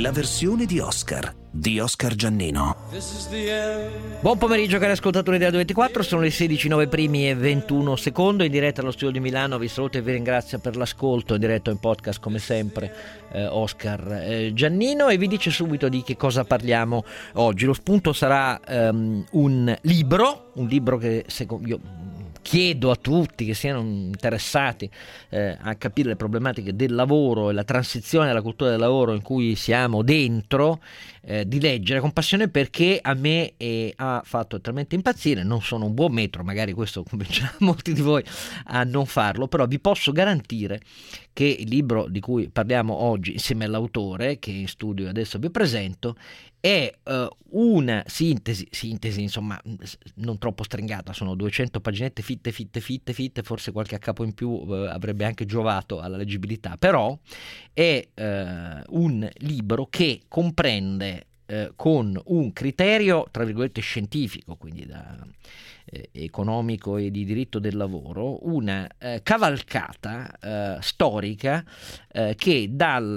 la versione di Oscar Giannino. Buon pomeriggio cari ascoltatori della 24, sono le 16:09 primi e 21 secondi, in diretta allo studio di Milano. Vi saluto e vi ringrazio per l'ascolto, in diretta o in podcast come sempre Oscar Giannino, e vi dice subito di che cosa parliamo oggi. Lo spunto sarà un libro che io chiedo a tutti che siano interessati a capire le problematiche del lavoro e la transizione alla cultura del lavoro in cui siamo dentro, di leggere con passione, perché a me ha fatto talmente impazzire. Non sono un buon metro, magari questo convincerà molti di voi a non farlo, però vi posso garantire che il libro di cui parliamo oggi insieme all'autore, che in studio adesso vi presento, è una sintesi, insomma, non troppo stringata, sono 200 paginette fitte, forse qualche a capo in più avrebbe anche giovato alla leggibilità, però è un libro che comprende con un criterio, tra virgolette, scientifico, quindi economico e di diritto del lavoro, una cavalcata storica che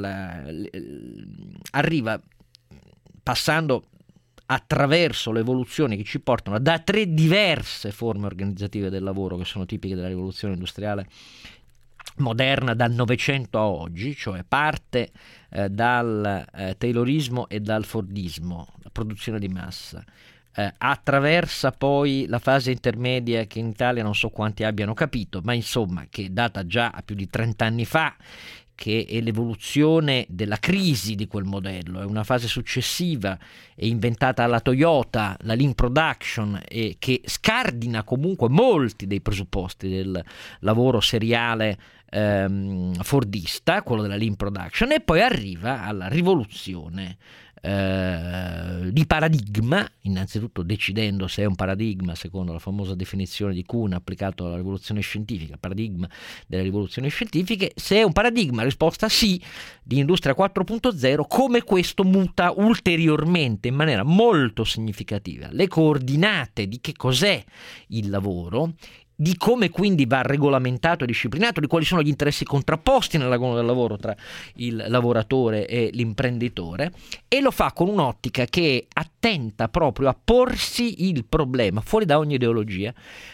arriva passando attraverso le evoluzioni che ci portano da 3 diverse forme organizzative del lavoro che sono tipiche della rivoluzione industriale moderna dal Novecento a oggi, cioè parte dal Taylorismo e dal Fordismo, la produzione di massa, attraversa poi la fase intermedia che in Italia non so quanti abbiano capito, ma insomma che data già a più di 30 anni fa, che è l'evoluzione della crisi di quel modello. È una fase successiva, è inventata alla Toyota, la Lean Production, che scardina comunque molti dei presupposti del lavoro seriale fordista, quello della Lean Production, e poi arriva alla rivoluzione di paradigma, innanzitutto decidendo se è un paradigma secondo la famosa definizione di Kuhn applicato alla rivoluzione scientifica, paradigma delle rivoluzioni scientifiche, se è un paradigma, risposta sì, di Industria 4.0, come questo muta ulteriormente in maniera molto significativa le coordinate di che cos'è il lavoro, di come quindi va regolamentato e disciplinato, di quali sono gli interessi contrapposti nell'agono del lavoro tra il lavoratore e l'imprenditore, e lo fa con un'ottica che è attenta proprio a porsi il problema, fuori da ogni ideologia,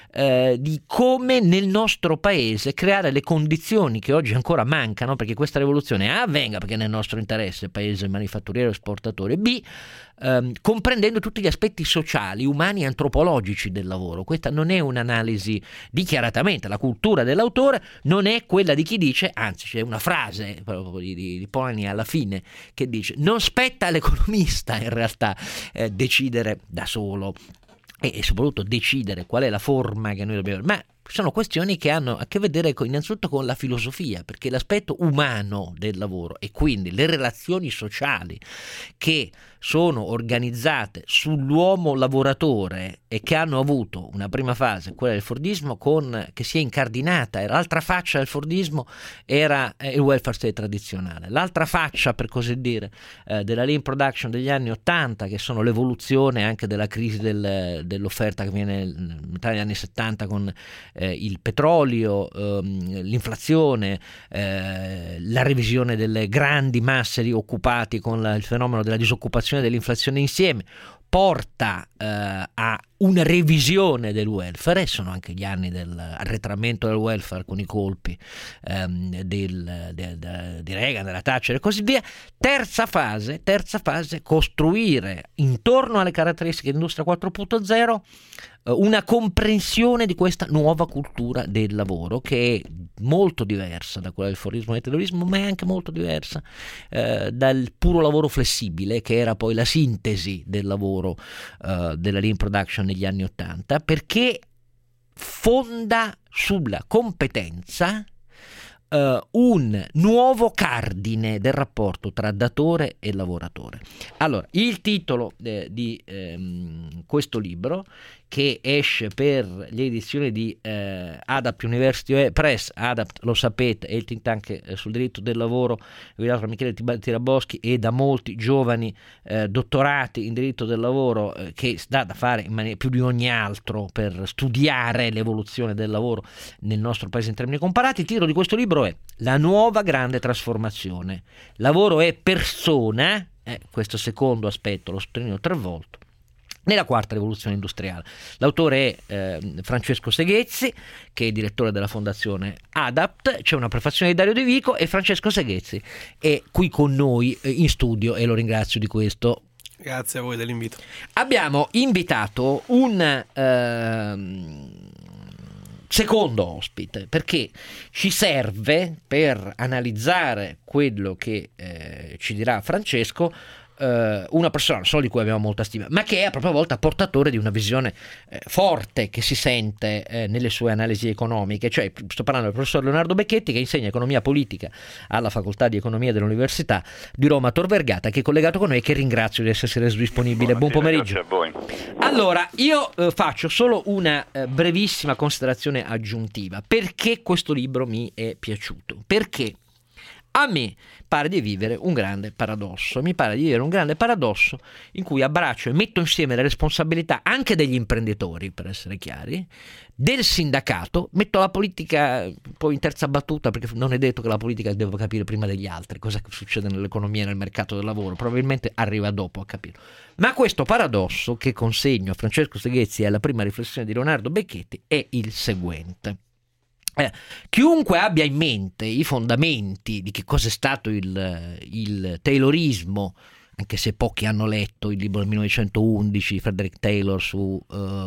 di come nel nostro paese creare le condizioni che oggi ancora mancano perché questa rivoluzione avvenga, perché è nel nostro interesse, paese manifatturiero esportatore, B, comprendendo tutti gli aspetti sociali, umani e antropologici del lavoro. Questa non è un'analisi dichiaratamente, la cultura dell'autore non è quella di chi dice, anzi c'è una frase proprio di Polanyi alla fine che dice: non spetta all'economista in realtà decidere da solo e soprattutto decidere qual è la forma che noi dobbiamo, ma sono questioni che hanno a che vedere innanzitutto con la filosofia, perché l'aspetto umano del lavoro e quindi le relazioni sociali che sono organizzate sull'uomo lavoratore e che hanno avuto una prima fase, quella del Fordismo, che si è incardinata, e l'altra faccia del Fordismo era il welfare state tradizionale, l'altra faccia, per così dire, della Lean Production degli anni 80, che sono l'evoluzione anche della crisi dell'offerta che viene tra gli anni 70 con il petrolio, l'inflazione, la revisione delle grandi masse di occupati con il fenomeno della disoccupazione e dell'inflazione insieme, porta a una revisione del welfare, e sono anche gli anni dell'arretramento del welfare con i colpi di Reagan, della Thatcher e così via. Terza fase, costruire intorno alle caratteristiche dell'industria 4.0 una comprensione di questa nuova cultura del lavoro, che è molto diversa da quella del Fordismo e del Taylorismo, ma è anche molto diversa dal puro lavoro flessibile, che era poi la sintesi del lavoro della Lean Production negli anni 80, perché fonda sulla competenza un nuovo cardine del rapporto tra datore e lavoratore. Allora, il titolo di questo libro, che esce per le edizioni di ADAPT University Press. ADAPT, lo sapete, è il think tank sul diritto del lavoro guidato da Michele Tiraboschi e da molti giovani dottorati in diritto del lavoro, che dà da fare in maniera più di ogni altro per studiare l'evoluzione del lavoro nel nostro paese in termini comparati. Il titolo di questo libro è La nuova grande trasformazione. Lavoro è persona, questo secondo aspetto lo sottolineo 3 volte, nella quarta rivoluzione industriale. L'autore è Francesco Seghezzi, che è direttore della fondazione ADAPT. C'è una prefazione di Dario De Vico e Francesco Seghezzi è qui con noi in studio e lo ringrazio di questo. Grazie a voi dell'invito. Abbiamo invitato un secondo ospite perché ci serve per analizzare quello che ci dirà Francesco, una persona non solo di cui abbiamo molta stima, ma che è a propria volta portatore di una visione forte che si sente nelle sue analisi economiche. Cioè, sto parlando del professor Leonardo Becchetti, che insegna economia politica alla facoltà di economia dell'Università di Roma Tor Vergata, che è collegato con noi e che ringrazio di essersi reso disponibile. Buon pomeriggio. Grazie a voi. Allora, io faccio solo una brevissima considerazione aggiuntiva. Perché questo libro mi è piaciuto? Perché a me pare di vivere un grande paradosso. Mi pare di vivere un grande paradosso in cui abbraccio e metto insieme le responsabilità anche degli imprenditori, per essere chiari, del sindacato, metto la politica poi in terza battuta, perché non è detto che la politica debba capire prima degli altri cosa succede nell'economia e nel mercato del lavoro, probabilmente arriva dopo a capirlo. Ma questo paradosso che consegno a Francesco Seghezzi e alla prima riflessione di Leonardo Becchetti è il seguente. Chiunque abbia in mente i fondamenti di che cosa è stato il Taylorismo, anche se pochi hanno letto il libro del 1911 di Frederick Taylor su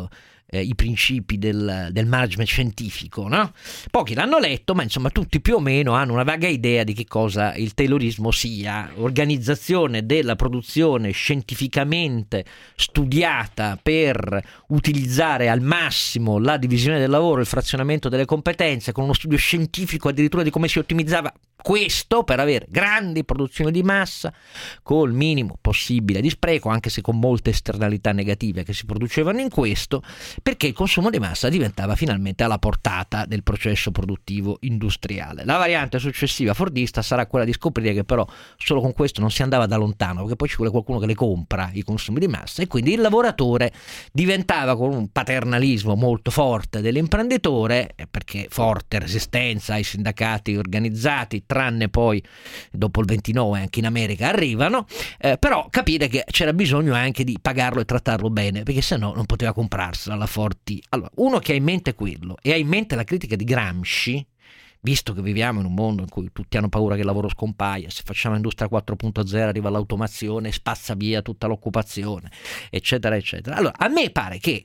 i principi del management scientifico, no? Pochi l'hanno letto, ma insomma tutti più o meno hanno una vaga idea di che cosa il Taylorismo sia: organizzazione della produzione scientificamente studiata per utilizzare al massimo la divisione del lavoro, il frazionamento delle competenze, con uno studio scientifico addirittura di come si ottimizzava questo per avere grandi produzioni di massa col minimo possibile di spreco, anche se con molte esternalità negative che si producevano in questo, perché il consumo di massa diventava finalmente alla portata del processo produttivo industriale. La variante successiva fordista sarà quella di scoprire che però solo con questo non si andava da lontano, perché poi ci vuole qualcuno che le compra i consumi di massa, e quindi il lavoratore diventava, con un paternalismo molto forte dell'imprenditore, perché forte resistenza ai sindacati organizzati, tranne poi dopo il 29 anche in America arrivano, però capire che c'era bisogno anche di pagarlo e trattarlo bene, perché sennò non poteva comprarsela alla Forti. Allora, uno che ha in mente quello e ha in mente la critica di Gramsci, visto che viviamo in un mondo in cui tutti hanno paura che il lavoro scompaia, se facciamo industria 4.0 arriva l'automazione, spazza via tutta l'occupazione, eccetera eccetera. Allora, a me pare che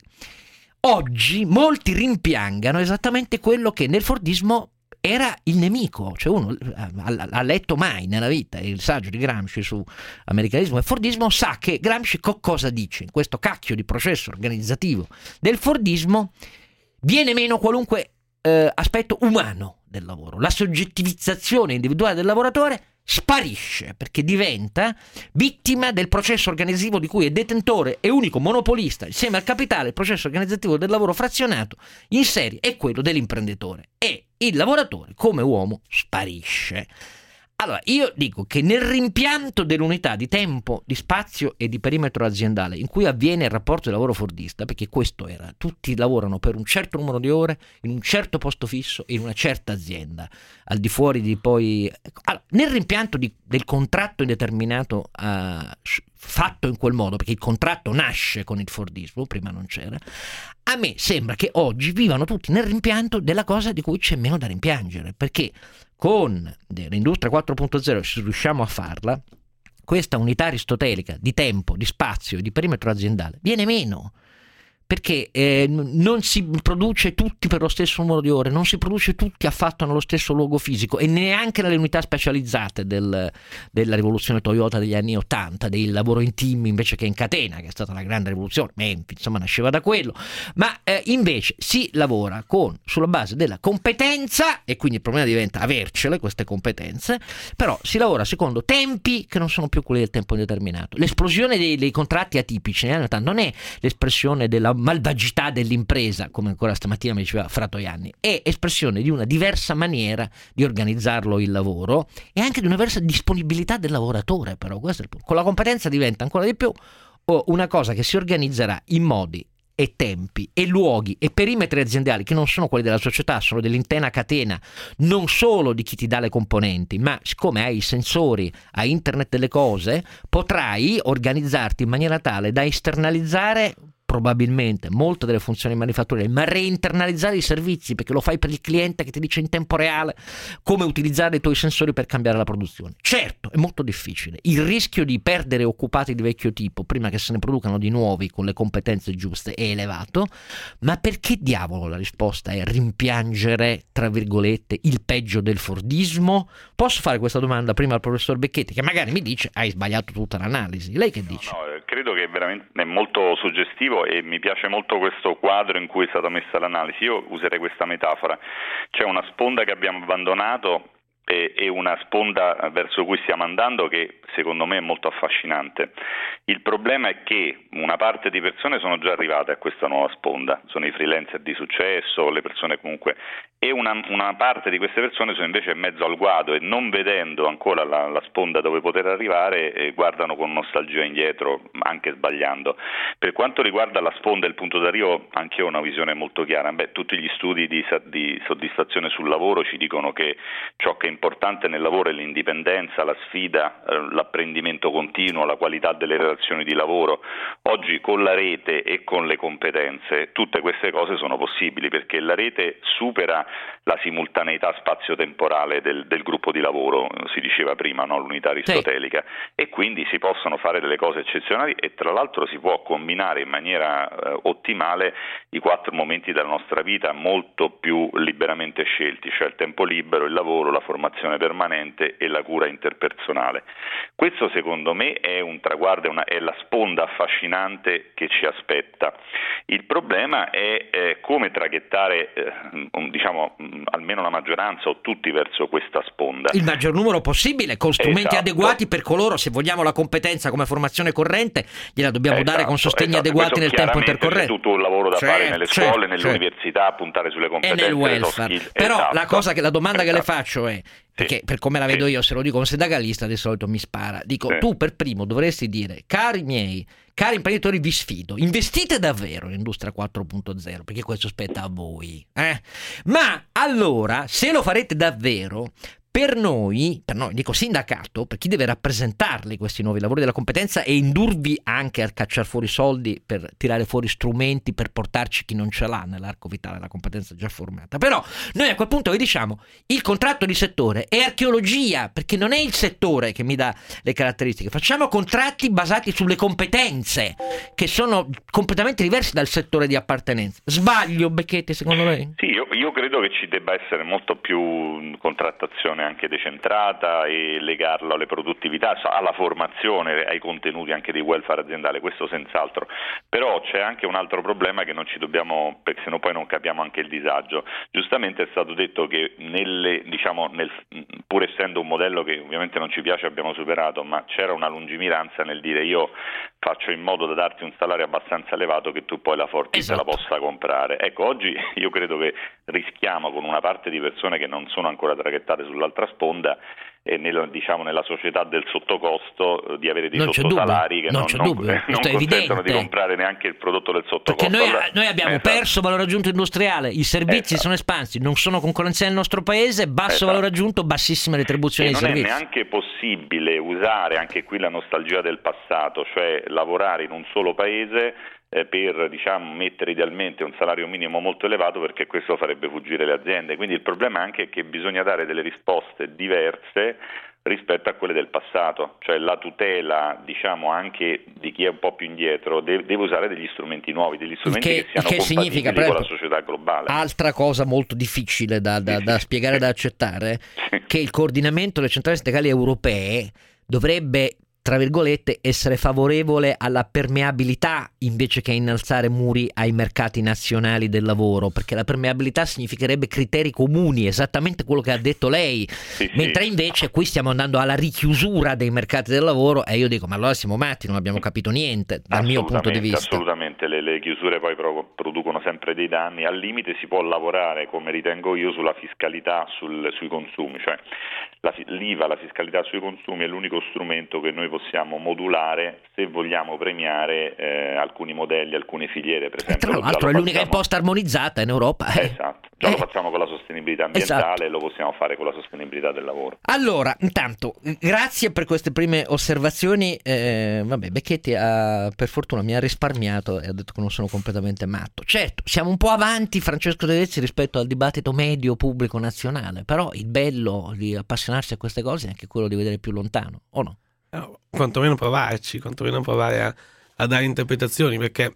oggi molti rimpiangano esattamente quello che nel Fordismo era il nemico. Cioè, uno ha letto mai nella vita il saggio di Gramsci su americanismo e Fordismo, sa che Gramsci cosa dice in questo cacchio di processo organizzativo del Fordismo: viene meno qualunque aspetto umano del lavoro, la soggettivizzazione individuale del lavoratore sparisce, perché diventa vittima del processo organizzativo di cui è detentore e unico monopolista. Insieme al capitale, il processo organizzativo del lavoro frazionato in serie è quello dell'imprenditore, e il lavoratore come uomo sparisce. Allora, io dico che nel rimpianto dell'unità di tempo, di spazio e di perimetro aziendale in cui avviene il rapporto di lavoro fordista, perché questo era, tutti lavorano per un certo numero di ore, in un certo posto fisso, in una certa azienda, al di fuori di poi... Allora, nel rimpianto del contratto indeterminato fatto in quel modo, perché il contratto nasce con il Fordismo, prima non c'era, a me sembra che oggi vivano tutti nel rimpianto della cosa di cui c'è meno da rimpiangere, perché con l'industria 4.0, se riusciamo a farla, questa unità aristotelica di tempo, di spazio e di perimetro aziendale viene meno, perché non si produce tutti per lo stesso numero di ore, non si produce tutti affatto nello stesso luogo fisico, e neanche nelle unità specializzate della rivoluzione Toyota degli anni 80, del lavoro in team invece che in catena, che è stata la grande rivoluzione. Memphis, insomma, nasceva da quello, ma invece si lavora sulla base della competenza, e quindi il problema diventa avercele queste competenze, però si lavora secondo tempi che non sono più quelli del tempo indeterminato. L'esplosione dei contratti atipici negli anni 80 non è l'espressione della malvagità dell'impresa, come ancora stamattina mi diceva Fratoianni, è espressione di una diversa maniera di organizzarlo il lavoro, e anche di una diversa disponibilità del lavoratore. Però questo è il punto. Con la competenza diventa ancora di più una cosa che si organizzerà in modi e tempi e luoghi e perimetri aziendali che non sono quelli della società, sono dell'intera catena, non solo di chi ti dà le componenti, ma siccome hai i sensori, hai internet delle cose, potrai organizzarti in maniera tale da esternalizzare probabilmente molte delle funzioni manifatturiere, ma reinternalizzare i servizi, perché lo fai per il cliente che ti dice in tempo reale come utilizzare i tuoi sensori per cambiare la produzione. Certo, è molto difficile. Il rischio di perdere occupati di vecchio tipo prima che se ne producano di nuovi con le competenze giuste è elevato, ma perché diavolo la risposta è rimpiangere, tra virgolette, il peggio del fordismo? Posso fare questa domanda prima al professor Becchetti, che magari mi dice hai sbagliato tutta l'analisi. Lei che dice? No, credo che veramente è molto suggestivo e mi piace molto questo quadro in cui è stata messa l'analisi. Io userei questa metafora: c'è una sponda che abbiamo abbandonato e una sponda verso cui stiamo andando che secondo me è molto affascinante. Il problema è che una parte di persone sono già arrivate a questa nuova sponda, sono i freelancer di successo, le persone comunque, e una parte di queste persone sono invece in mezzo al guado e non vedendo ancora la sponda dove poter arrivare guardano con nostalgia indietro, anche sbagliando. Per quanto riguarda la sponda e il punto d'arrivo, anche io ho una visione molto chiara. Tutti gli studi di soddisfazione sul lavoro ci dicono che ciò che è importante nel lavoro è l'indipendenza, la sfida, l'apprendimento continuo, la qualità delle relazioni di lavoro. Oggi con la rete e con le competenze tutte queste cose sono possibili, perché la rete supera la simultaneità spazio-temporale del gruppo di lavoro, si diceva prima, no? L'unità aristotelica, e quindi si possono fare delle cose eccezionali e tra l'altro si può combinare in maniera ottimale i 4 momenti della nostra vita molto più liberamente scelti, cioè il tempo libero, il lavoro, la formazione permanente e la cura interpersonale. Questo secondo me è un traguardo, è la sponda affascinante che ci aspetta. Il problema è come traghettare almeno la maggioranza o tutti verso questa sponda. Il maggior numero possibile, con strumenti adeguati per coloro, se vogliamo la competenza come formazione corrente, gliela dobbiamo dare con sostegni adeguati nel tempo intercorrente. C'è tutto un lavoro da fare nelle scuole, nelle università, puntare sulle competenze e nel welfare. Però la domanda che le faccio è, perché per come la vedo io, se lo dico un sindacalista di solito mi spara, dico tu per primo dovresti dire: cari imprenditori, vi sfido, investite davvero in Industria 4.0, perché questo spetta a voi, ma allora se lo farete davvero, per noi, dico sindacato, per chi deve rappresentarli questi nuovi lavori della competenza e indurvi anche a cacciare fuori soldi per tirare fuori strumenti per portarci chi non ce l'ha nell'arco vitale la competenza già formata. Però noi a quel punto vi diciamo: il contratto di settore è archeologia, perché non è il settore che mi dà le caratteristiche. Facciamo contratti basati sulle competenze, che sono completamente diversi dal settore di appartenenza. Sbaglio, Becchetti, secondo lei? Sì, io credo che ci debba essere molto più contrattazione anche decentrata e legarlo alle produttività, alla formazione, ai contenuti anche di welfare aziendale, questo senz'altro. Però c'è anche un altro problema che non ci dobbiamo, perché sennò poi non capiamo anche il disagio. Giustamente è stato detto che pur essendo un modello che ovviamente non ci piace, abbiamo superato, ma c'era una lungimiranza nel dire: io faccio in modo da darti un salario abbastanza elevato che tu poi la Fortis la possa comprare. Ecco, oggi io credo che rischiamo, con una parte di persone che non sono ancora traghettate sull'altra sponda e nella società del sottocosto, di avere dei sottosalari che non consentono di comprare neanche il prodotto del sottocosto. Perché noi abbiamo perso valore aggiunto industriale, i servizi sono espansi, non sono concorrenziali nel nostro paese, basso valore aggiunto, bassissime retribuzioni dei servizi. Non è neanche possibile usare anche qui la nostalgia del passato, cioè lavorare in un solo paese per mettere idealmente un salario minimo molto elevato, perché questo farebbe fuggire le aziende. Quindi il problema è anche che bisogna dare delle risposte diverse rispetto a quelle del passato, cioè la tutela anche di chi è un po' più indietro deve usare degli strumenti nuovi, degli strumenti che siano compatibili con la società globale. Altra cosa molto difficile da spiegare e da accettare, che il coordinamento delle centrali sindacali europee dovrebbe, tra virgolette, essere favorevole alla permeabilità invece che innalzare muri ai mercati nazionali del lavoro, perché la permeabilità significherebbe criteri comuni, esattamente quello che ha detto lei, mentre invece qui stiamo andando alla richiusura dei mercati del lavoro e io dico: ma allora siamo matti, non abbiamo capito niente dal mio punto di vista. Assolutamente, le chiusure poi producono sempre dei danni. Al limite si può lavorare, come ritengo io, sulla fiscalità sui consumi, cioè l'IVA, la fiscalità sui consumi è l'unico strumento che noi possiamo modulare se vogliamo premiare alcuni modelli, alcune filiere, per esempio. Tra l'altro è l'unica imposta armonizzata in Europa. Esatto, già lo facciamo con la sostenibilità ambientale, esatto. E lo possiamo fare con la sostenibilità del lavoro. Allora, intanto, grazie per queste prime osservazioni. Becchetti per fortuna mi ha risparmiato e ha detto che non sono completamente matto. Certo, siamo un po' avanti, Francesco De Vezzi, rispetto al dibattito medio pubblico nazionale, però il bello di appassionarsi a queste cose è anche quello di vedere più lontano, o no? No, quantomeno provare a dare interpretazioni, perché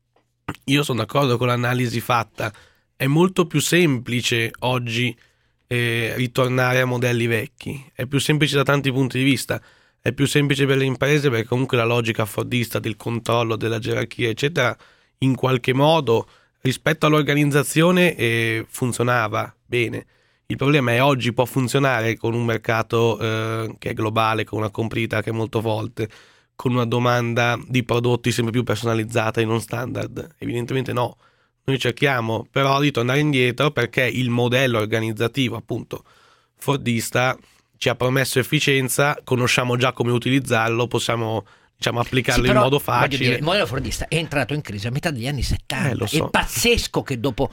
io sono d'accordo con l'analisi fatta. È molto più semplice oggi ritornare a modelli vecchi, è più semplice da tanti punti di vista, è più semplice per le imprese perché comunque la logica fordista del controllo, della gerarchia eccetera, in qualche modo rispetto all'organizzazione funzionava bene. Il problema è oggi può funzionare con un mercato che è globale, con una competitività che è molto forte, con una domanda di prodotti sempre più personalizzata e non standard? Evidentemente no. Noi cerchiamo però di tornare indietro perché il modello organizzativo appunto fordista ci ha promesso efficienza, conosciamo già come utilizzarlo, possiamo applicarlo in modo facile. Il modello fordista è entrato in crisi a metà degli anni 70. Lo so. È pazzesco che dopo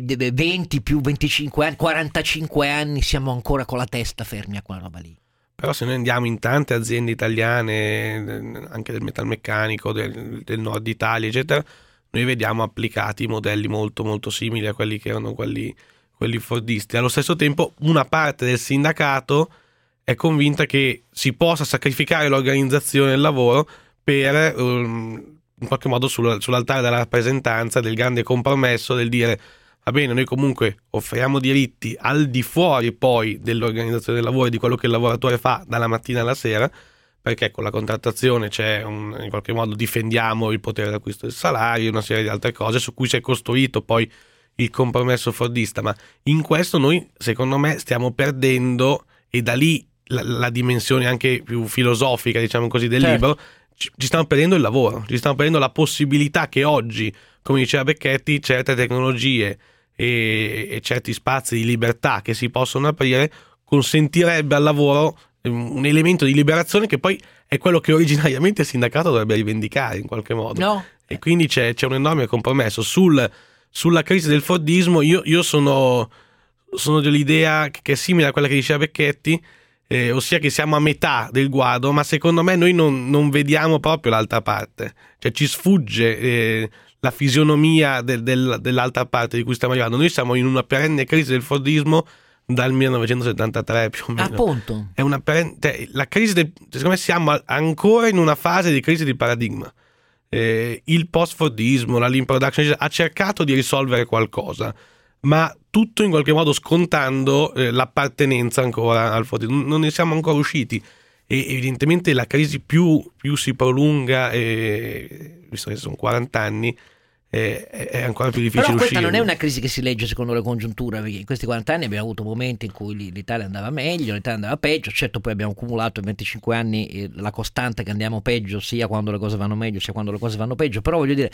20 più 25 anni, 45 anni siamo ancora con la testa fermi a quella roba lì. Però se noi andiamo in tante aziende italiane, anche del metalmeccanico, del nord Italia, eccetera, noi vediamo applicati modelli molto molto simili a quelli che erano quelli fordisti. Allo stesso tempo una parte del sindacato è convinta che si possa sacrificare l'organizzazione del lavoro per in qualche modo sull'altare della rappresentanza, del grande compromesso del dire va bene, noi comunque offriamo diritti al di fuori poi dell'organizzazione del lavoro e di quello che il lavoratore fa dalla mattina alla sera, perché con la contrattazione in qualche modo difendiamo il potere d'acquisto del salario, una serie di altre cose su cui si è costruito poi il compromesso fordista, ma in questo noi secondo me stiamo perdendo, e da lì la dimensione anche più filosofica, diciamo così, del libro, ci stiamo perdendo il lavoro, ci stiamo perdendo la possibilità che oggi, come diceva Becchetti, certe tecnologie e certi spazi di libertà che si possono aprire consentirebbe al lavoro un elemento di liberazione che poi è quello che originariamente il sindacato dovrebbe rivendicare in qualche modo. No. E quindi c'è un enorme compromesso sulla crisi del fordismo. Io sono dell'idea che è simile a quella che diceva Becchetti, ossia che siamo a metà del guado, ma secondo me noi non vediamo proprio l'altra parte, cioè ci sfugge la fisionomia dell'altra parte di cui stiamo arrivando. Noi siamo in una perenne crisi del fordismo dal 1973 più o meno. Appunto. È una la crisi secondo me siamo ancora in una fase di crisi di paradigma. Il post-fordismo, la lean production ha cercato di risolvere qualcosa, ma tutto in qualche modo scontando l'appartenenza ancora al fordismo. Non ne siamo ancora usciti e evidentemente la crisi più si prolunga, visto che sono 40 anni, è ancora più difficile uscire. Però questa uscire. non è una crisi che si legge secondo le congiunture, perché in questi 40 anni abbiamo avuto momenti in cui l'Italia andava meglio, l'Italia andava peggio. Certo, poi abbiamo accumulato in 25 anni la costante che andiamo peggio sia quando le cose vanno meglio sia quando le cose vanno peggio. Però voglio dire,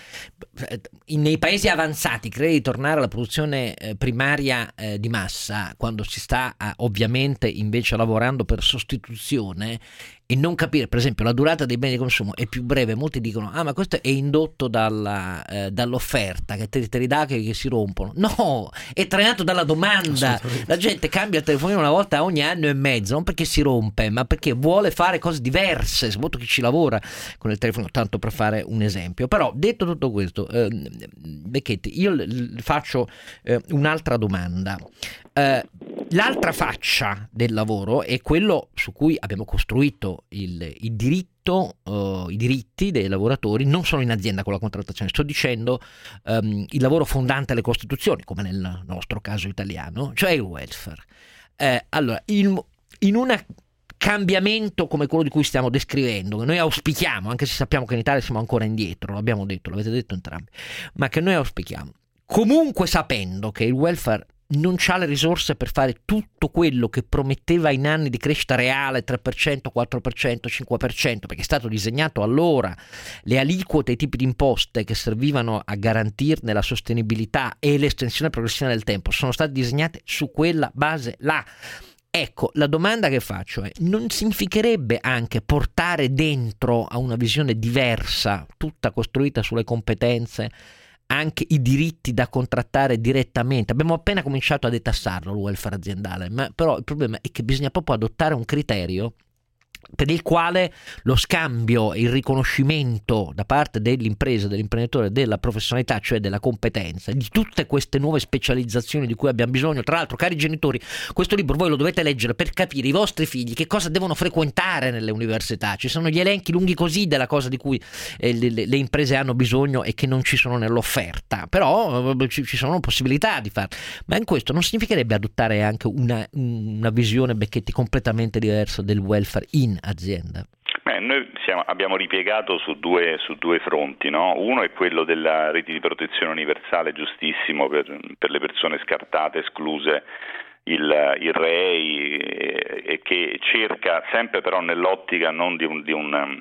nei paesi avanzati credi di tornare alla produzione primaria di massa quando si sta ovviamente invece lavorando per sostituzione, e non capire, per esempio, la durata dei beni di consumo è più breve. Molti dicono ma questo è indotto dall'offerta che te li dà che si rompono. No, è trainato dalla domanda. La gente cambia il telefonino una volta ogni anno e mezzo, non perché si rompe, ma perché vuole fare cose diverse, soprattutto chi ci lavora con il telefono, tanto per fare un esempio. Però detto tutto questo, Becchetti, io faccio un'altra domanda. L'altra faccia del lavoro è quello su cui abbiamo costruito il diritto, i diritti dei lavoratori, non solo in azienda con la contrattazione, sto dicendo il lavoro fondante alle Costituzioni, come nel nostro caso italiano, cioè il welfare. Allora, in un cambiamento come quello di cui stiamo descrivendo, che noi auspichiamo, anche se sappiamo che in Italia siamo ancora indietro, l'abbiamo detto, l'avete detto entrambi, ma che noi auspichiamo, comunque sapendo che il welfare non c'ha le risorse per fare tutto quello che prometteva in anni di crescita reale, 3%, 4%, 5%, perché è stato disegnato allora, le aliquote e i tipi di imposte che servivano a garantirne la sostenibilità e l'estensione progressiva nel tempo sono state disegnate su quella base là. Ecco, la domanda che faccio è: non significherebbe anche portare dentro a una visione diversa, tutta costruita sulle competenze, anche i diritti da contrattare direttamente? Abbiamo appena cominciato a detassarlo il welfare aziendale, ma però il problema è che bisogna proprio adottare un criterio per il quale lo scambio e il riconoscimento da parte dell'impresa, dell'imprenditore, della professionalità, cioè della competenza, di tutte queste nuove specializzazioni di cui abbiamo bisogno. Tra l'altro, cari genitori, questo libro voi lo dovete leggere per capire i vostri figli che cosa devono frequentare nelle università. Ci sono gli elenchi lunghi così della cosa di cui le imprese hanno bisogno e che non ci sono nell'offerta, però ci sono possibilità di farlo. Ma in questo non significherebbe adottare anche una visione, Becchetti, completamente diversa del welfare in azienda? Noi abbiamo ripiegato su due fronti, no? Uno è quello della rete di protezione universale, giustissimo, per le persone scartate, escluse, il REI, e che cerca sempre però nell'ottica non di un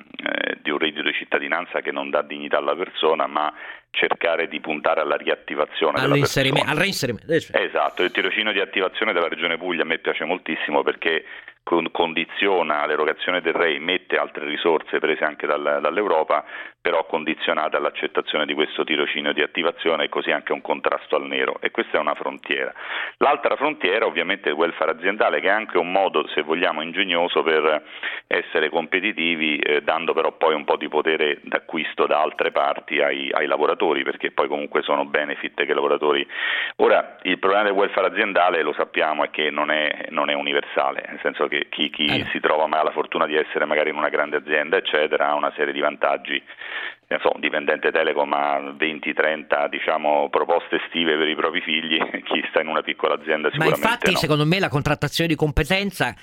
reddito di cittadinanza che non dà dignità alla persona, ma cercare di puntare alla riattivazione della persona. Al reinserimento. Esatto, il tirocinio di attivazione della Regione Puglia a me piace moltissimo, perché condiziona l'erogazione del REI, mette altre risorse prese anche dall'Europa, però condizionate all'accettazione di questo tirocinio di attivazione, e così anche un contrasto al nero, e questa è una frontiera. L'altra frontiera ovviamente è il welfare aziendale, che è anche un modo, se vogliamo, ingegnoso per essere competitivi, dando però poi un po' di potere d'acquisto da altre parti ai lavoratori, perché poi comunque sono benefit che i lavoratori... Ora, il problema del welfare aziendale, lo sappiamo, è che non è universale, nel senso che chi si trova mai la fortuna di essere magari in una grande azienda, eccetera, ha una serie di vantaggi. Dipendente Telecom ha 20-30 proposte estive per i propri figli, chi sta in una piccola azienda sicuramente. Ma infatti no. Secondo me la contrattazione di competenza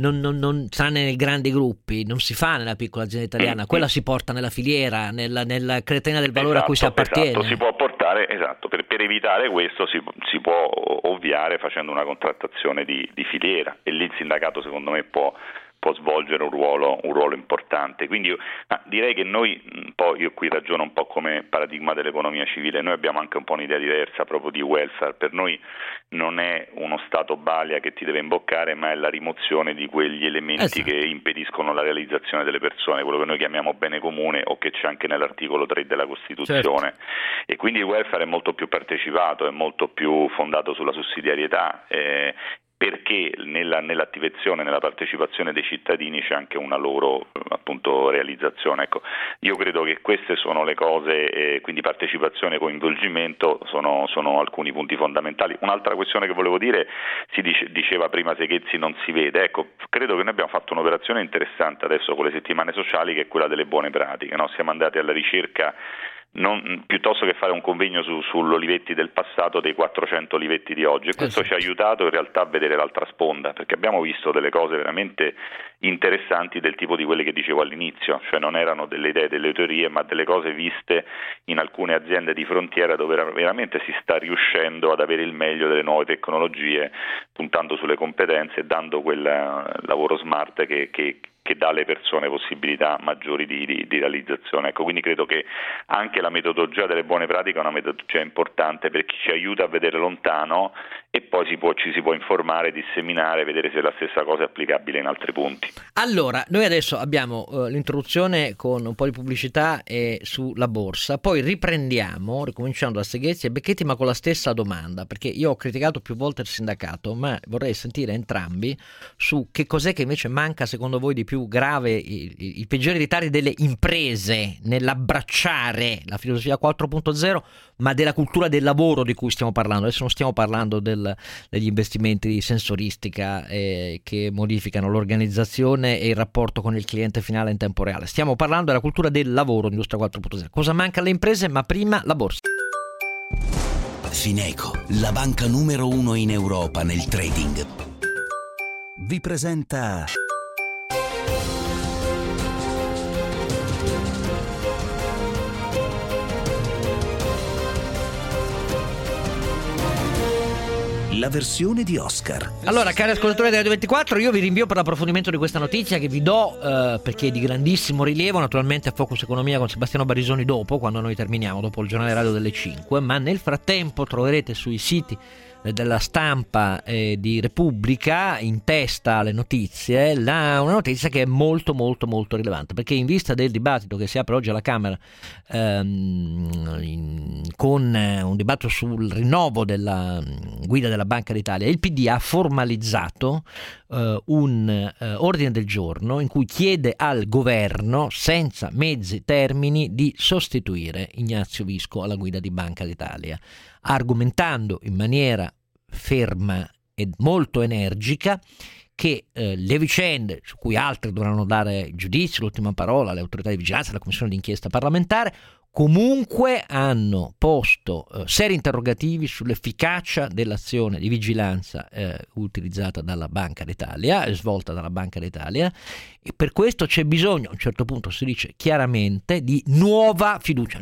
non tranne nei grandi gruppi non si fa nella piccola azienda italiana, quella si porta nella filiera, nella catena del valore a cui si appartiene. Esatto, si può portare, per evitare questo si può ovviare facendo una contrattazione di filiera, e lì il sindacato secondo me può svolgere un ruolo importante. Quindi direi che noi io qui ragiono un po' come paradigma dell'economia civile, noi abbiamo anche un po' un'idea diversa proprio di welfare. Per noi non è uno stato balia che ti deve imboccare, ma è la rimozione di quegli elementi che impediscono la realizzazione delle persone, quello che noi chiamiamo bene comune, o che c'è anche nell'articolo 3 della Costituzione. Certo. E quindi il welfare è molto più partecipato, è molto più fondato sulla sussidiarietà, perché nell'attivazione, nella partecipazione dei cittadini c'è anche una loro appunto realizzazione. Ecco, io credo che queste sono le cose, quindi partecipazione e coinvolgimento sono alcuni punti fondamentali. Un'altra questione che volevo dire, diceva prima Seghezzi, non si vede. Ecco, credo che noi abbiamo fatto un'operazione interessante adesso con le settimane sociali, che è quella delle buone pratiche, no? Siamo andati alla ricerca, piuttosto che fare un convegno sull'Olivetti del passato, dei 400 Olivetti di oggi, e questo ci ha aiutato in realtà a vedere l'altra sponda, perché abbiamo visto delle cose veramente interessanti del tipo di quelle che dicevo all'inizio, cioè non erano delle idee, delle teorie, ma delle cose viste in alcune aziende di frontiera, dove veramente si sta riuscendo ad avere il meglio delle nuove tecnologie, puntando sulle competenze e dando quel lavoro smart che dà alle persone possibilità maggiori di realizzazione. Ecco, quindi credo che anche la metodologia delle buone pratiche è una metodologia importante, perché ci aiuta a vedere lontano, e poi ci si può informare, disseminare, vedere se la stessa cosa è applicabile in altri punti. Allora, noi adesso abbiamo l'introduzione con un po' di pubblicità sulla borsa, poi riprendiamo, ricominciando da Seghezzi e Becchetti, ma con la stessa domanda, perché io ho criticato più volte il sindacato, ma vorrei sentire entrambi su che cos'è che invece manca secondo voi di più grave, i peggiori ritardi delle imprese nell'abbracciare la filosofia 4.0, ma della cultura del lavoro di cui stiamo parlando. Adesso non stiamo parlando degli investimenti di sensoristica che modificano l'organizzazione e il rapporto con il cliente finale in tempo reale. Stiamo parlando della cultura del lavoro, industria 4.0. Cosa manca alle imprese? Ma prima la borsa. Fineco, la banca numero 1 in Europa nel trading, vi presenta la versione di Oscar. Allora, cari ascoltatori di Radio 24, io vi rinvio per l'approfondimento di questa notizia che vi do perché è di grandissimo rilievo, naturalmente a Focus Economia con Sebastiano Barisoni dopo, quando noi terminiamo, dopo il giornale radio delle 5, ma nel frattempo troverete sui siti della stampa di Repubblica in testa alle notizie una notizia che è molto molto molto rilevante, perché in vista del dibattito che si apre oggi alla Camera con un dibattito sul rinnovo della guida della Banca d'Italia, il PD ha formalizzato un ordine del giorno in cui chiede al governo senza mezzi termini di sostituire Ignazio Visco alla guida di Banca d'Italia, argomentando in maniera ferma e molto energica che le vicende su cui altri dovranno dare giudizio, l'ultima parola, le autorità di vigilanza, la commissione d'inchiesta parlamentare, comunque hanno posto seri interrogativi sull'efficacia dell'azione di vigilanza utilizzata dalla Banca d'Italia, svolta dalla Banca d'Italia, e per questo c'è bisogno, a un certo punto si dice chiaramente, di nuova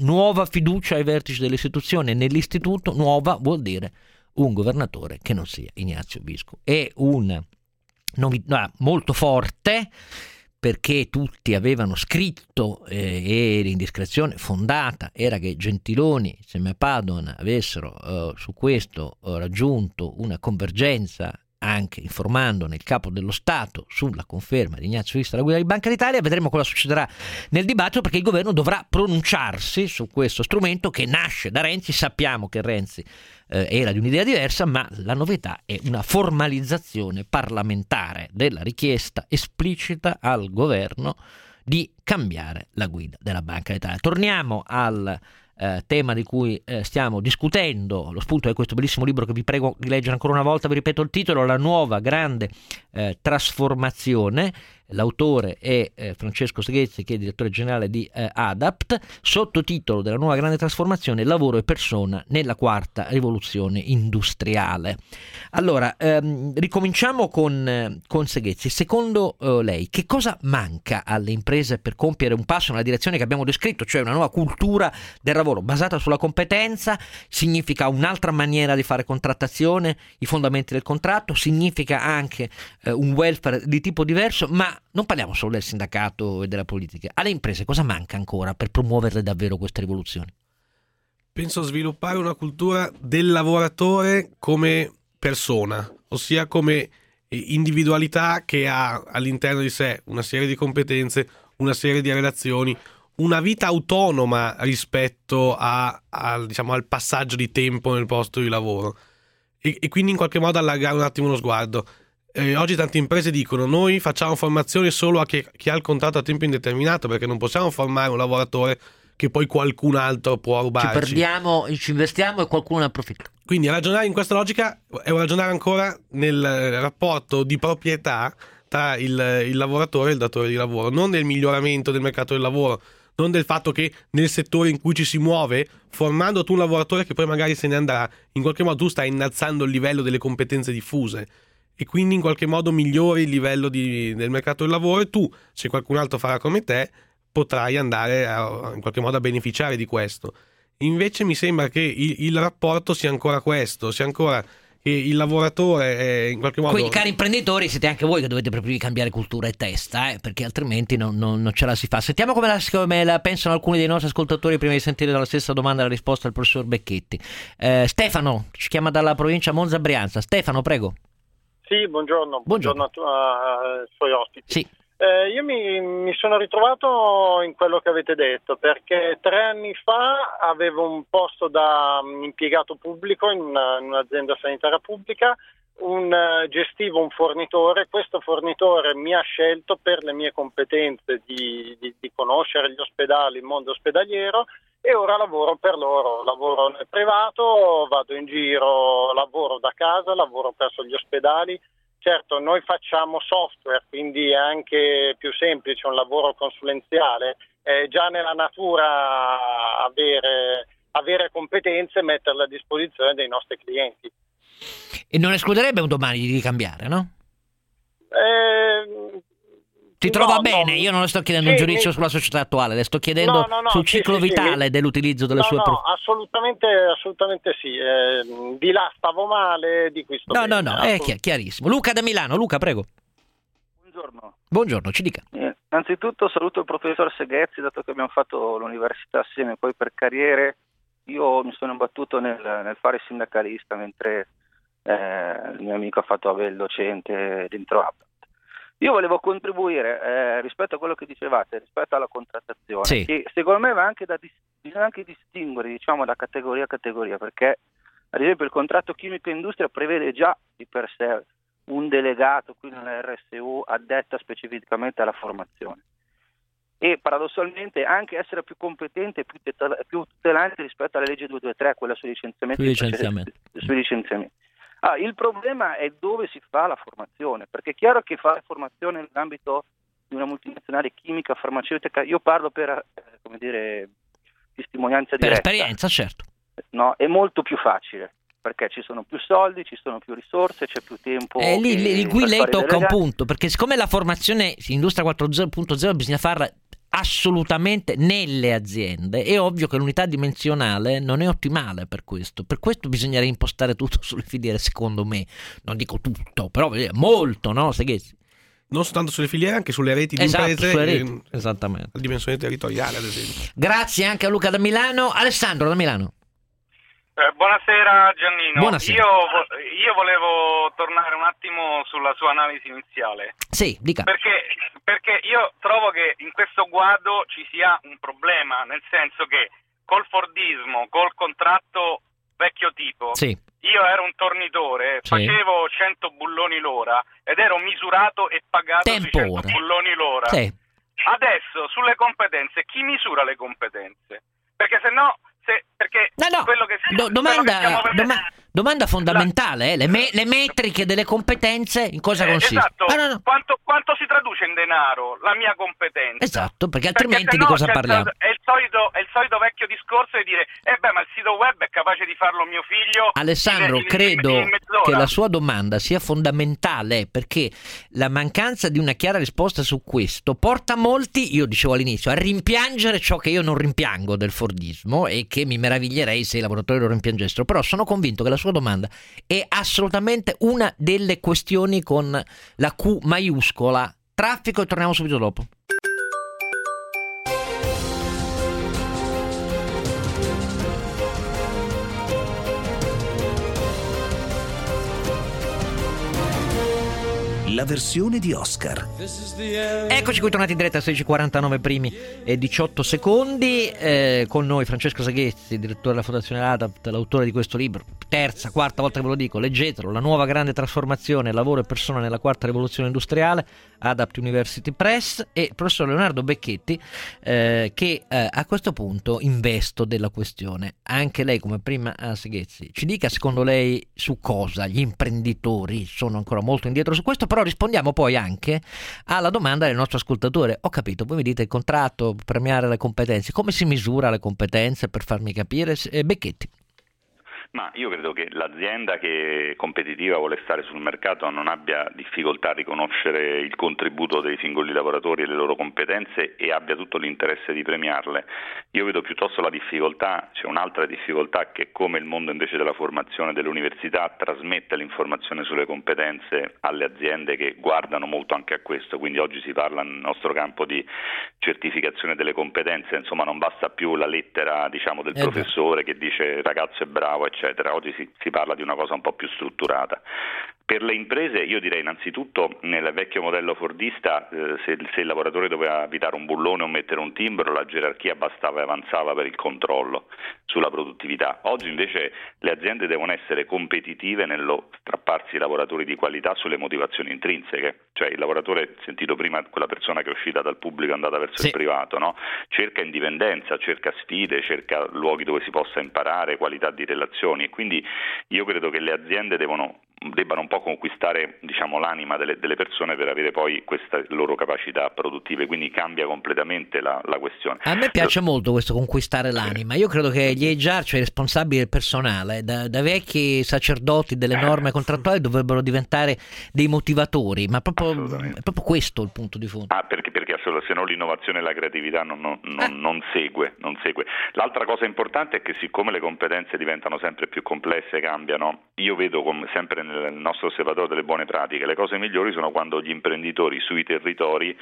fiducia ai vertici dell'istituzione. Nell'istituto nuova vuol dire un governatore che non sia Ignazio Visco. È una novità molto forte, perché tutti avevano scritto e l'indiscrezione fondata era che Gentiloni insieme a Padoan avessero su questo raggiunto una convergenza, anche informandone il Capo dello Stato sulla conferma di Ignazio Visco alla guida di Banca d'Italia. Vedremo cosa succederà nel dibattito, perché il governo dovrà pronunciarsi su questo strumento che nasce da Renzi. Sappiamo che Renzi era di un'idea diversa, ma la novità è una formalizzazione parlamentare della richiesta esplicita al governo di cambiare la guida della Banca d'Italia. Torniamo al tema di cui stiamo discutendo. Lo spunto è questo bellissimo libro che vi prego di leggere ancora una volta. Vi ripeto il titolo: La nuova grande trasformazione. L'autore è Francesco Seghezzi, che è direttore generale di ADAPT. Sottotitolo della nuova grande trasformazione: lavoro e persona nella quarta rivoluzione industriale. Allora, ricominciamo con Seghezzi. Secondo lei, che cosa manca alle imprese per compiere un passo nella direzione che abbiamo descritto, cioè una nuova cultura del lavoro basata sulla competenza? Significa un'altra maniera di fare contrattazione, i fondamenti del contratto, significa anche un welfare di tipo diverso, ma non parliamo solo del sindacato e della politica. Alle imprese cosa manca ancora per promuovere davvero queste rivoluzioni? Penso sviluppare una cultura del lavoratore come persona, ossia come individualità che ha all'interno di sé una serie di competenze, una serie di relazioni, una vita autonoma rispetto diciamo, al passaggio di tempo nel posto di lavoro, e quindi in qualche modo allargare un attimo lo sguardo. Oggi tante imprese dicono: noi facciamo formazione solo a chi ha il contratto a tempo indeterminato, perché non possiamo formare un lavoratore che poi qualcun altro può rubarci. Ci perdiamo, ci investiamo e qualcuno ne approfitta. Quindi a ragionare in questa logica è ragionare ancora nel rapporto di proprietà tra il lavoratore e il datore di lavoro, non del miglioramento del mercato del lavoro, non del fatto che nel settore in cui ci si muove, formando tu un lavoratore che poi magari se ne andrà, in qualche modo tu stai innalzando il livello delle competenze diffuse e quindi in qualche modo migliori il livello del mercato del lavoro, e tu, se qualcun altro farà come te, potrai andare in qualche modo a beneficiare di questo. Invece mi sembra che il rapporto sia ancora questo, sia ancora che il lavoratore è in qualche modo... Quindi, cari imprenditori, siete anche voi che dovete proprio cambiare cultura e testa, perché altrimenti non ce la si fa. Sentiamo come la pensano alcuni dei nostri ascoltatori prima di sentire la stessa domanda e la risposta del professor Becchetti. Stefano ci chiama dalla provincia Monza Brianza. Stefano, prego. Sì, buongiorno ai suoi ospiti. Sì. Io mi sono ritrovato in quello che avete detto, perché 3 anni fa avevo un posto da impiegato pubblico in un'azienda sanitaria pubblica, gestivo un fornitore. Questo fornitore mi ha scelto per le mie competenze di conoscere gli ospedali, il mondo ospedaliero, e ora lavoro per loro, lavoro nel privato, vado in giro, lavoro da casa, lavoro presso gli ospedali. Certo, noi facciamo software, quindi è anche più semplice, un lavoro consulenziale, è già nella natura avere competenze e metterle a disposizione dei nostri clienti. E non escluderebbe un domani di cambiare, no? Ti trova bene? Io non le sto chiedendo un giudizio sulla società attuale, le sto chiedendo sul ciclo vitale dell'utilizzo delle sue assolutamente sì. Di là stavo male, di qui sto bene. No, è chiarissimo. Luca da Milano, Luca, prego. Buongiorno, ci dica. Innanzitutto saluto il professor Seghezzi, dato che abbiamo fatto l'università assieme, poi per carriere io mi sono imbattuto nel fare sindacalista, mentre il mio amico ha fatto il docente dentro Abbott. Io volevo contribuire rispetto a quello che dicevate, rispetto alla contrattazione, sì, che secondo me bisogna anche distinguere, diciamo, da categoria a categoria, perché ad esempio il contratto chimico industria prevede già di per sé un delegato qui nella RSU addetta specificamente alla formazione, e paradossalmente anche essere più competente e più tutelante rispetto alla legge 223, quella sui licenziamenti. Sui licenziamenti. Il problema è dove si fa la formazione, perché è chiaro che fare formazione nell'ambito di una multinazionale chimica, farmaceutica, io parlo per testimonianza diretta. Per esperienza, certo. No, è molto più facile, perché ci sono più soldi, ci sono più risorse, c'è più tempo. Qui lei tocca un punto, perché siccome la formazione Industria 4.0 bisogna farla assolutamente nelle aziende, è ovvio che l'unità dimensionale non è ottimale per questo bisognerebbe impostare tutto sulle filiere, secondo me, non dico tutto, però molto, no? Non soltanto sulle filiere, anche sulle reti di imprese, sulle reti. Esattamente. La dimensione territoriale, ad esempio. Grazie anche a Luca da Milano. Alessandro da Milano. Buonasera Giannino. Buonasera. Io volevo tornare un attimo sulla sua analisi iniziale. Sì, dica. Perché io trovo che in questo guado ci sia un problema, nel senso che col Fordismo, col contratto vecchio tipo, sì, io ero un tornitore, sì, facevo 100 bulloni l'ora ed ero misurato e pagato sui 100 bulloni l'ora. Sì. Adesso sulle competenze, chi misura le competenze? Perché se no... quello che domanda fondamentale, le metriche delle competenze in cosa consistono? Esatto, quanto si traduce in denaro la mia competenza? Esatto, perché altrimenti di cosa parliamo? È il solito vecchio discorso di dire ma il sito web è capace di farlo mio figlio. Alessandro, credo che la sua domanda sia fondamentale, perché la mancanza di una chiara risposta su questo porta molti, io dicevo all'inizio, a rimpiangere ciò che io non rimpiango del Fordismo e che mi meraviglierei se i lavoratori lo rimpiangessero, però sono convinto che la sua domanda è assolutamente una delle questioni con la Q maiuscola. Traffico e torniamo subito dopo. La versione di Oscar. Eccoci qui tornati in diretta a 16:49 primi e 18 secondi, con noi Francesco Saghezzi, direttore della Fondazione ADAPT, l'autore di questo libro, quarta volta che ve lo dico, leggetelo, La nuova grande trasformazione, lavoro e persone nella quarta rivoluzione industriale, ADAPT University Press, e il professor Leonardo Becchetti, che a questo punto investo della questione. Anche lei, come prima a Saghezzi, ci dica secondo lei su cosa gli imprenditori sono ancora molto indietro su questo, però rispondiamo poi anche alla domanda del nostro ascoltatore. Ho capito, voi mi dite il contratto, premiare le competenze, come si misura le competenze, per farmi capire? Becchetti. Ma io credo che l'azienda che competitiva vuole stare sul mercato non abbia difficoltà a riconoscere il contributo dei singoli lavoratori e le loro competenze e abbia tutto l'interesse di premiarle. Io vedo piuttosto la difficoltà, c'è un'altra difficoltà, che come il mondo invece della formazione delle università trasmette l'informazione sulle competenze alle aziende che guardano molto anche a questo, quindi oggi si parla nel nostro campo di certificazione delle competenze, insomma non basta più la lettera del professore che dice ragazzo è bravo, eccetera. Oggi si parla di una cosa un po' più strutturata. Per le imprese io direi innanzitutto nel vecchio modello fordista se il lavoratore doveva avvitare un bullone o mettere un timbro, la gerarchia bastava e avanzava per il controllo sulla produttività. Oggi invece le aziende devono essere competitive nello strapparsi i lavoratori di qualità sulle motivazioni intrinseche, cioè il lavoratore, sentito prima quella persona che è uscita dal pubblico e è andata verso il privato, no? Cerca indipendenza, cerca sfide, cerca luoghi dove si possa imparare, qualità di relazioni, e quindi io credo che le aziende debbano un po' conquistare l'anima delle persone per avere poi queste loro capacità produttive, quindi cambia completamente la questione. A me piace molto questo conquistare l'anima. Io credo che gli HR, cioè i responsabili del personale, da vecchi sacerdoti delle norme contrattuali, dovrebbero diventare dei motivatori, ma è proprio questo il punto di fondo. Perché se no l'innovazione e la creatività non segue. L'altra cosa importante è che siccome le competenze diventano sempre più complesse e cambiano, io vedo sempre nel nostro osservatorio delle buone pratiche, le cose migliori sono quando gli imprenditori sui territori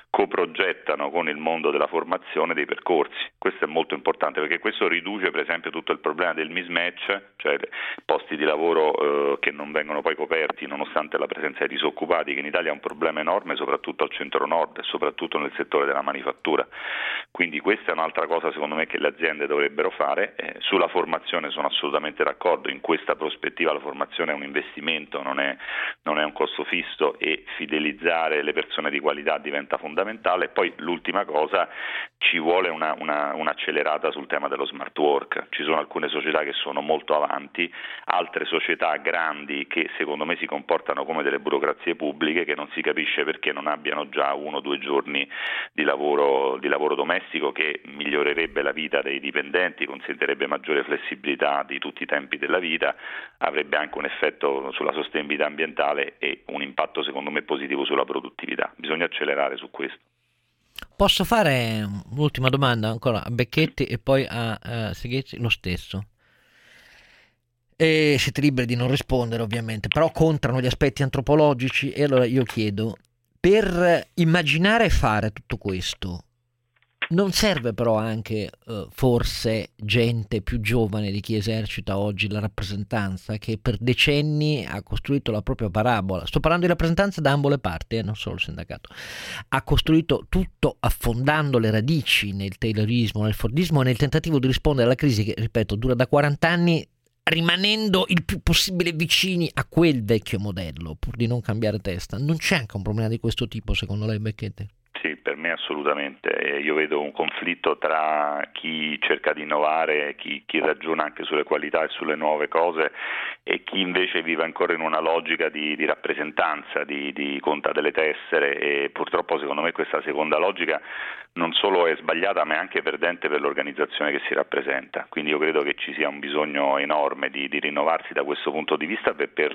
coprogettano con il mondo della formazione dei percorsi. Questo è molto importante, perché questo riduce per esempio tutto il problema del mismatch, cioè posti di lavoro che non vengono poi coperti nonostante la presenza di disoccupati, che in Italia è un problema enorme soprattutto al centro-nord e soprattutto nel settore della manifattura. Quindi questa è un'altra cosa secondo me che le aziende dovrebbero fare. Sulla formazione sono assolutamente d'accordo, in questa prospettiva la formazione è un investimento, non è un costo fisso, e fidelizzare le persone di qualità diventa fondamentale. Poi l'ultima cosa, ci vuole un'accelerata sul tema dello smart work. Ci sono alcune società che sono molto avanti, altre società grandi che secondo me si comportano come delle burocrazie pubbliche, che non si capisce perché non abbiano già 1 o 2 giorni di lavoro domestico, che migliorerebbe la vita dei dipendenti, consentirebbe maggiore flessibilità di tutti i tempi della vita, avrebbe anche un effetto sulla sostenibilità ambientale e un impatto secondo me positivo sulla produttività. Bisogna accelerare su questo. Posso fare un'ultima domanda ancora a Becchetti e poi a Seghezzi lo stesso? E siete liberi di non rispondere ovviamente, però contano gli aspetti antropologici, e allora io chiedo, per immaginare e fare tutto questo non serve però anche forse gente più giovane di chi esercita oggi la rappresentanza, che per decenni ha costruito la propria parabola? Sto parlando di rappresentanza da ambo le parti, non solo il sindacato. Ha costruito tutto affondando le radici nel taylorismo, nel fordismo e nel tentativo di rispondere alla crisi che, ripeto, dura da 40 anni, rimanendo il più possibile vicini a quel vecchio modello, pur di non cambiare testa. Non c'è anche un problema di questo tipo, secondo lei, Becchetti? Sì, per me assolutamente. Io vedo un conflitto tra chi cerca di innovare, chi ragiona anche sulle qualità e sulle nuove cose, e chi invece vive ancora in una logica di rappresentanza, di conta delle tessere, e purtroppo secondo me questa seconda logica non solo è sbagliata ma è anche perdente per l'organizzazione che si rappresenta. Quindi io credo che ci sia un bisogno enorme di rinnovarsi da questo punto di vista per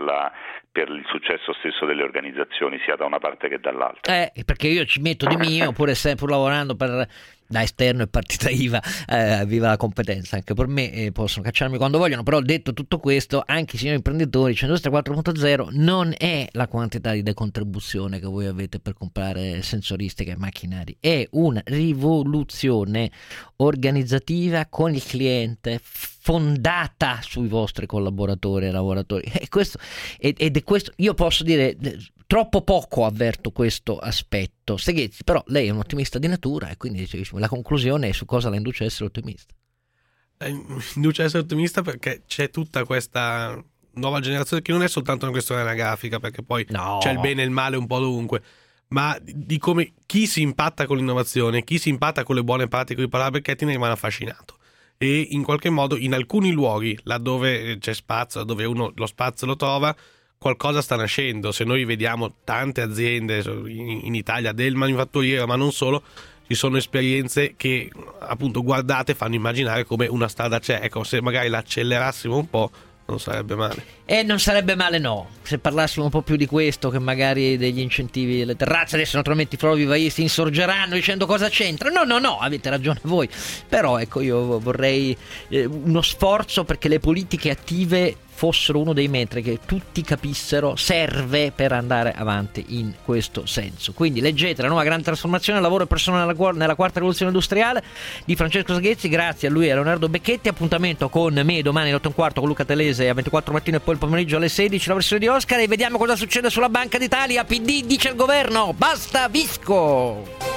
il successo stesso delle organizzazioni, sia da una parte che dall'altra. Perché io ci metto di mio, pur lavorando da esterno e partita IVA, viva la competenza anche per me, possono cacciarmi quando vogliono. Però detto tutto questo, anche i signori imprenditori, Industria 4.0 non è la quantità di decontribuzione che voi avete per comprare sensoristica e macchinari, è una rivoluzione organizzativa con il cliente, fondata sui vostri collaboratori e lavoratori. Ed è questo, io posso dire, troppo poco avverto questo aspetto. Seghezzi, però lei è un ottimista di natura, e quindi la conclusione è su cosa la induce a essere ottimista. Induce a essere ottimista perché c'è tutta questa nuova generazione che non è soltanto una questione anagrafica, perché poi c'è il bene e il male un po' dovunque, ma di come chi si impatta con l'innovazione, chi si impatta con le buone pratiche di parlare, Becchetti ne rimane affascinato. E in qualche modo in alcuni luoghi, laddove c'è spazio, laddove uno lo spazio lo trova, qualcosa sta nascendo. Se noi vediamo tante aziende in Italia del manifatturiero, ma non solo, ci sono esperienze che appunto guardate fanno immaginare come una strada c'è. Ecco, se magari la accelerassimo un po' non sarebbe male. Non sarebbe male, no. Se parlassimo un po' più di questo, che magari degli incentivi alle terrazze, adesso naturalmente i floro-vivaisti insorgeranno dicendo cosa c'entra. No, avete ragione voi. Però ecco, io vorrei uno sforzo perché le politiche attive fossero uno dei metri che tutti capissero serve per andare avanti in questo senso. Quindi leggete La nuova grande trasformazione, lavoro e persone nella quarta rivoluzione industriale di Francesco Seghezzi. Grazie a lui e a Leonardo Becchetti. Appuntamento con me domani alle 8:15 con Luca Telese a 24 mattino e poi il pomeriggio alle 16 la versione di Oscar, e vediamo cosa succede sulla Banca d'Italia. PD dice al governo basta Visco.